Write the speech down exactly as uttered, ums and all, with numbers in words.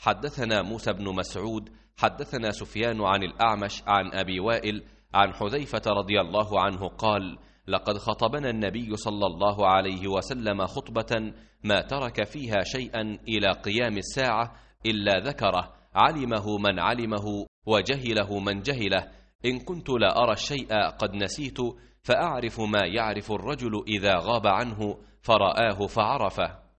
حدثنا موسى بن مسعود حدثنا سفيان عن الأعمش عن أبي وائل عن حذيفة رضي الله عنه قال: لقد خطبنا النبي صلى الله عليه وسلم خطبة ما ترك فيها شيئا إلى قيام الساعة إلا ذكره، علمه من علمه وجهله من جهله. إن كنت لا أرى الشيء قد نسيت، فأعرف ما يعرف الرجل إذا غاب عنه فرآه فعرفه.